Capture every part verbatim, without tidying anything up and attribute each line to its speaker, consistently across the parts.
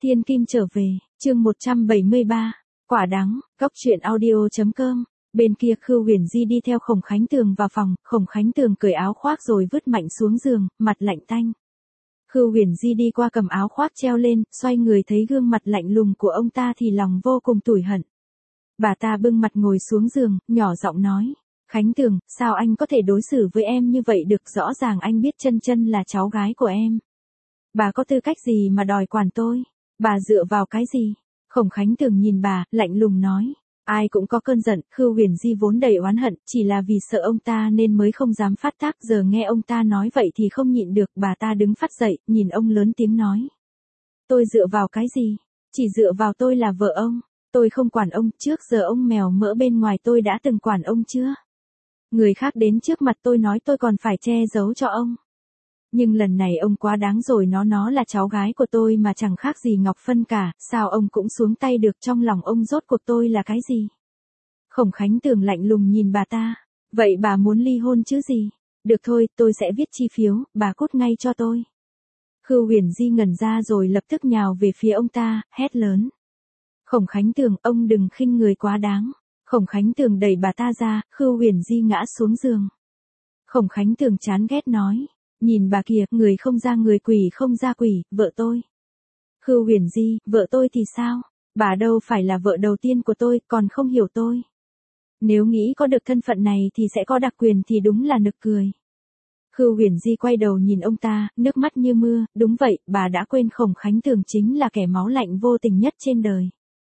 Speaker 1: Thiên Kim trở về, chương một trăm bảy mươi ba, quả đắng, góc truyện audio chấm com. Bên kia Khưu Huyền Di đi theo Khổng Khánh Tường vào phòng, Khổng Khánh Tường cởi áo khoác rồi vứt mạnh xuống giường, mặt lạnh tanh. Khưu Huyền Di đi qua cầm áo khoác treo lên, xoay người thấy gương mặt lạnh lùng của ông ta thì lòng vô cùng tủi hận. Bà ta bưng mặt ngồi xuống giường, nhỏ giọng nói, Khánh Tường, sao anh có thể đối xử với em như vậy được, rõ ràng anh biết Chân Chân là cháu gái của em. Bà có tư cách gì mà đòi quản tôi? Bà dựa vào cái gì? Khổng Khánh Tường nhìn bà, lạnh lùng nói. Ai cũng có cơn giận, Khưu Huyền Di vốn đầy oán hận, chỉ là vì sợ ông ta nên mới không dám phát tác, giờ nghe ông ta nói vậy thì không nhịn được, bà ta đứng phát dậy, nhìn ông lớn tiếng nói. Tôi dựa vào cái gì? Chỉ dựa vào tôi là vợ ông, tôi không quản ông, trước giờ ông mèo mỡ bên ngoài tôi đã từng quản ông chưa? Người khác đến trước mặt tôi nói tôi còn phải che giấu cho ông. Nhưng lần này ông quá đáng rồi, nó nó là cháu gái của tôi mà chẳng khác gì Ngọc Phân cả, sao ông cũng xuống tay được, trong lòng ông rốt cuộc tôi là cái gì? Khổng Khánh Tường lạnh lùng nhìn bà ta, vậy bà muốn ly hôn chứ gì? Được thôi, tôi sẽ viết chi phiếu, bà cút ngay cho tôi. Khưu Huyền Di ngẩn ra rồi lập tức nhào về phía ông ta, hét lớn. Khổng Khánh Tường, ông đừng khinh người quá đáng. Khổng Khánh Tường đẩy bà ta ra, Khưu Huyền Di ngã xuống giường. Khổng Khánh Tường chán ghét nói. Nhìn bà kìa, người không ra người, quỷ không ra quỷ, vợ tôi. Khưu Huyền Di, vợ tôi thì sao? Bà đâu phải là vợ đầu tiên của tôi, còn không hiểu tôi. Nếu nghĩ có được thân phận này thì sẽ có đặc quyền thì đúng là nực cười. Khưu Huyền Di quay đầu nhìn ông ta, nước mắt như mưa, đúng vậy, bà đã quên Khổng Khánh Tường chính là kẻ máu lạnh vô tình nhất trên đời.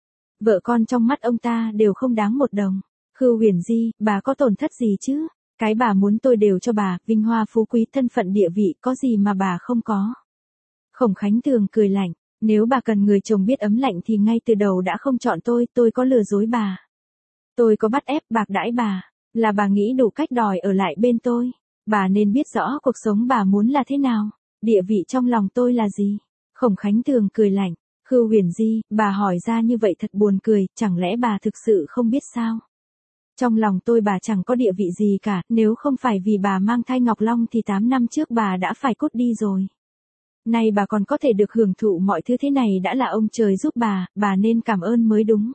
Speaker 1: Vợ con trong mắt ông ta đều không đáng một đồng. Khưu Huyền Di, bà có tổn thất gì chứ? Cái bà muốn tôi đều cho bà, vinh hoa phú quý thân phận địa vị, có gì mà bà không có. Khổng Khánh Tường cười lạnh, nếu bà cần người chồng biết ấm lạnh thì ngay từ đầu đã không chọn tôi, tôi có lừa dối bà. Tôi có bắt ép bạc đãi bà, là bà nghĩ đủ cách đòi ở lại bên tôi. Bà nên biết rõ cuộc sống bà muốn là thế nào, địa vị trong lòng tôi là gì. Khổng Khánh Tường cười lạnh, Khưu Huyền Di, bà hỏi ra như vậy thật buồn cười, chẳng lẽ bà thực sự không biết sao? Trong lòng tôi bà chẳng có địa vị gì cả, nếu không phải vì bà mang thai Ngọc Long thì tám năm trước bà đã phải cút đi rồi. Nay bà còn có thể được hưởng thụ mọi thứ thế này đã là ông trời giúp bà, bà nên cảm ơn mới đúng.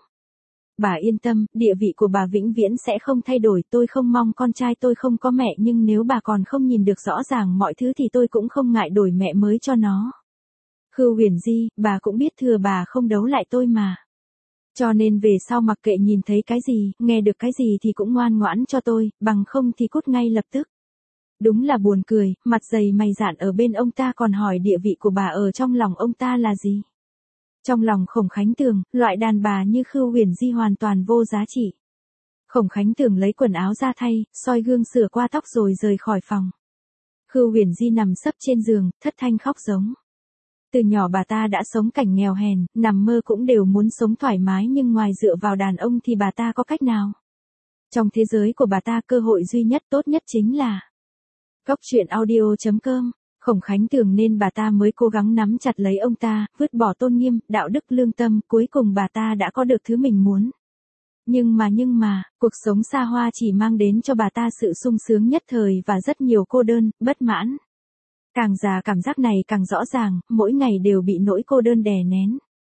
Speaker 1: Bà yên tâm, địa vị của bà vĩnh viễn sẽ không thay đổi, tôi không mong con trai tôi không có mẹ, nhưng nếu bà còn không nhìn được rõ ràng mọi thứ thì tôi cũng không ngại đổi mẹ mới cho nó. Khưu Huyền Di, bà cũng biết thừa bà không đấu lại tôi mà. Cho nên về sau mặc kệ nhìn thấy cái gì, nghe được cái gì thì cũng ngoan ngoãn cho tôi, bằng không thì cút ngay lập tức. Đúng là buồn cười, mặt dày mày dạn ở bên ông ta còn hỏi địa vị của bà ở trong lòng ông ta là gì. Trong lòng Khổng Khánh Tường, loại đàn bà như Khưu Huyền Di hoàn toàn vô giá trị. Khổng Khánh Tường lấy quần áo ra thay, soi gương sửa qua tóc rồi rời khỏi phòng. Khưu Huyền Di nằm sấp trên giường, thất thanh khóc giống. Từ nhỏ bà ta đã sống cảnh nghèo hèn, nằm mơ cũng đều muốn sống thoải mái, nhưng ngoài dựa vào đàn ông thì bà ta có cách nào? Trong thế giới của bà ta cơ hội duy nhất tốt nhất chính là góc truyện audio chấm com. Khổng Khánh Tường nên bà ta mới cố gắng nắm chặt lấy ông ta, vứt bỏ tôn nghiêm, đạo đức lương tâm, cuối cùng bà ta đã có được thứ mình muốn. Nhưng mà nhưng mà, cuộc sống xa hoa chỉ mang đến cho bà ta sự sung sướng nhất thời và rất nhiều cô đơn, bất mãn. Càng già cảm giác này càng rõ ràng, mỗi ngày đều bị nỗi cô đơn đè nén.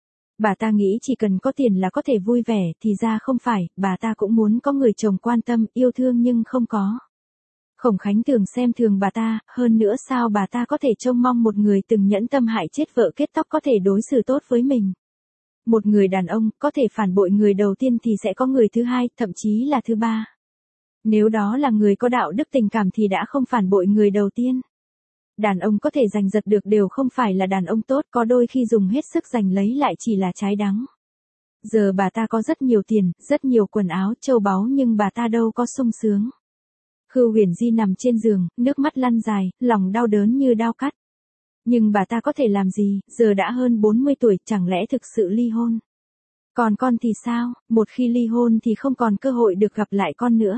Speaker 1: Bà ta nghĩ chỉ cần có tiền là có thể vui vẻ, thì ra không phải, bà ta cũng muốn có người chồng quan tâm, yêu thương nhưng không có. Khổng Khánh Tường xem thường bà ta, hơn nữa sao bà ta có thể trông mong một người từng nhẫn tâm hại chết vợ kết tóc có thể đối xử tốt với mình. Một người đàn ông, có thể phản bội người đầu tiên thì sẽ có người thứ hai, thậm chí là thứ ba. Nếu đó là người có đạo đức tình cảm thì đã không phản bội người đầu tiên. Đàn ông có thể giành giật được đều không phải là đàn ông tốt, có đôi khi dùng hết sức giành lấy lại chỉ là trái đắng. Giờ bà ta có rất nhiều tiền, rất nhiều quần áo, châu báu nhưng bà ta đâu có sung sướng. Khưu Huyền Di nằm trên giường, nước mắt lăn dài, lòng đau đớn như đao cắt. Nhưng bà ta có thể làm gì, giờ đã hơn bốn mươi tuổi, chẳng lẽ thực sự ly hôn? Còn con thì sao, một khi ly hôn thì không còn cơ hội được gặp lại con nữa.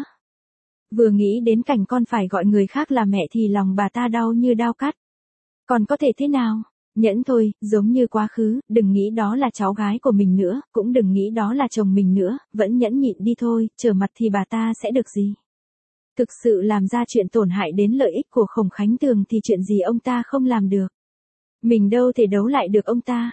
Speaker 1: Vừa nghĩ đến cảnh con phải gọi người khác là mẹ thì lòng bà ta đau như đao cắt. Còn có thể thế nào? Nhẫn thôi, giống như quá khứ, đừng nghĩ đó là cháu gái của mình nữa, cũng đừng nghĩ đó là chồng mình nữa, vẫn nhẫn nhịn đi thôi, trở mặt thì bà ta sẽ được gì? Thực sự làm ra chuyện tổn hại đến lợi ích của Khổng Khánh Tường thì chuyện gì ông ta không làm được. Mình đâu thể đấu lại được ông ta.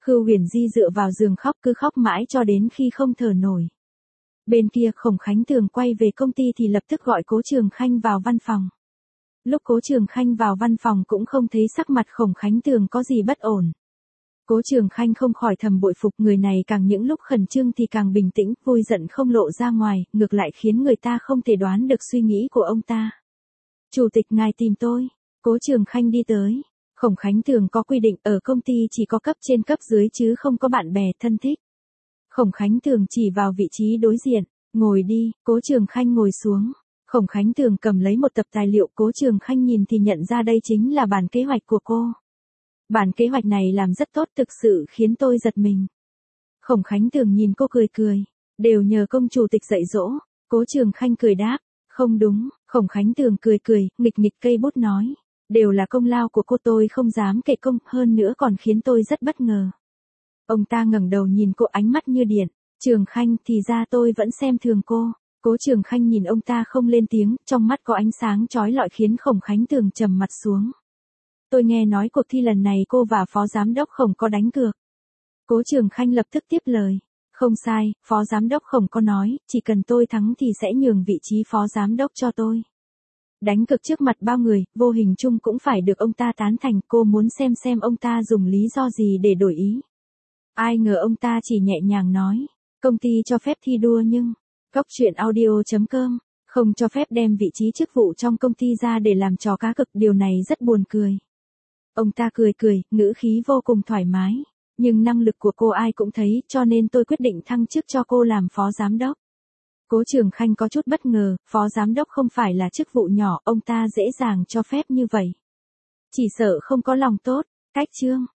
Speaker 1: Khưu Huyền Di dựa vào giường khóc cứ khóc mãi cho đến khi không thở nổi. Bên kia Khổng Khánh Tường quay về công ty thì lập tức gọi Cố Trường Khanh vào văn phòng. Lúc Cố Trường Khanh vào văn phòng cũng không thấy sắc mặt Khổng Khánh Tường có gì bất ổn. Cố Trường Khanh không khỏi thầm bội phục người này, càng những lúc khẩn trương thì càng bình tĩnh, vui giận không lộ ra ngoài, ngược lại khiến người ta không thể đoán được suy nghĩ của ông ta. Chủ tịch ngài tìm tôi. Cố Trường Khanh đi tới. Khổng Khánh Tường có quy định ở công ty chỉ có cấp trên cấp dưới chứ không có bạn bè thân thích. Khổng Khánh Tường chỉ vào vị trí đối diện. Ngồi đi. Cố Trường Khanh ngồi xuống. Khổng Khánh Tường cầm lấy một tập tài liệu. Cố Trường Khanh nhìn thì nhận ra đây chính là bản kế hoạch của cô. Bản kế hoạch này làm rất tốt, thực sự khiến tôi giật mình. Khổng Khánh Tường nhìn cô cười cười. Đều nhờ công chủ tịch dạy dỗ. Cố Trường Khanh cười đáp. Không đúng. Khổng Khánh Tường cười cười, nghịch nghịch cây bút nói. Đều là công lao của cô, tôi không dám kể công, hơn nữa còn khiến tôi rất bất ngờ. Ông ta ngẩng đầu nhìn cô, ánh mắt như điện. Trường Khanh, thì ra tôi vẫn xem thường cô. Cố Trường Khanh nhìn ông ta không lên tiếng, trong mắt có ánh sáng chói lọi khiến Khổng Khánh Tường trầm mặt xuống. Tôi nghe nói cuộc thi lần này cô và phó giám đốc Khổng có đánh cược. Cố Trường Khanh lập tức tiếp lời. Không sai, phó giám đốc Khổng có nói, chỉ cần tôi thắng thì sẽ nhường vị trí phó giám đốc cho tôi. Đánh cược trước mặt bao người, vô hình chung cũng phải được ông ta tán thành, cô muốn xem xem ông ta dùng lý do gì để đổi ý. Ai ngờ ông ta chỉ nhẹ nhàng nói, công ty cho phép thi đua nhưng, Cóc Truyện Audio chấm com, không cho phép đem vị trí chức vụ trong công ty ra để làm trò cá cược, điều này rất buồn cười. Ông ta cười cười, ngữ khí vô cùng thoải mái, nhưng năng lực của cô ai cũng thấy, cho nên tôi quyết định thăng chức cho cô làm phó giám đốc. Cố Trường Khanh có chút bất ngờ, phó giám đốc không phải là chức vụ nhỏ, ông ta dễ dàng cho phép như vậy. Chỉ sợ không có lòng tốt. Cách chương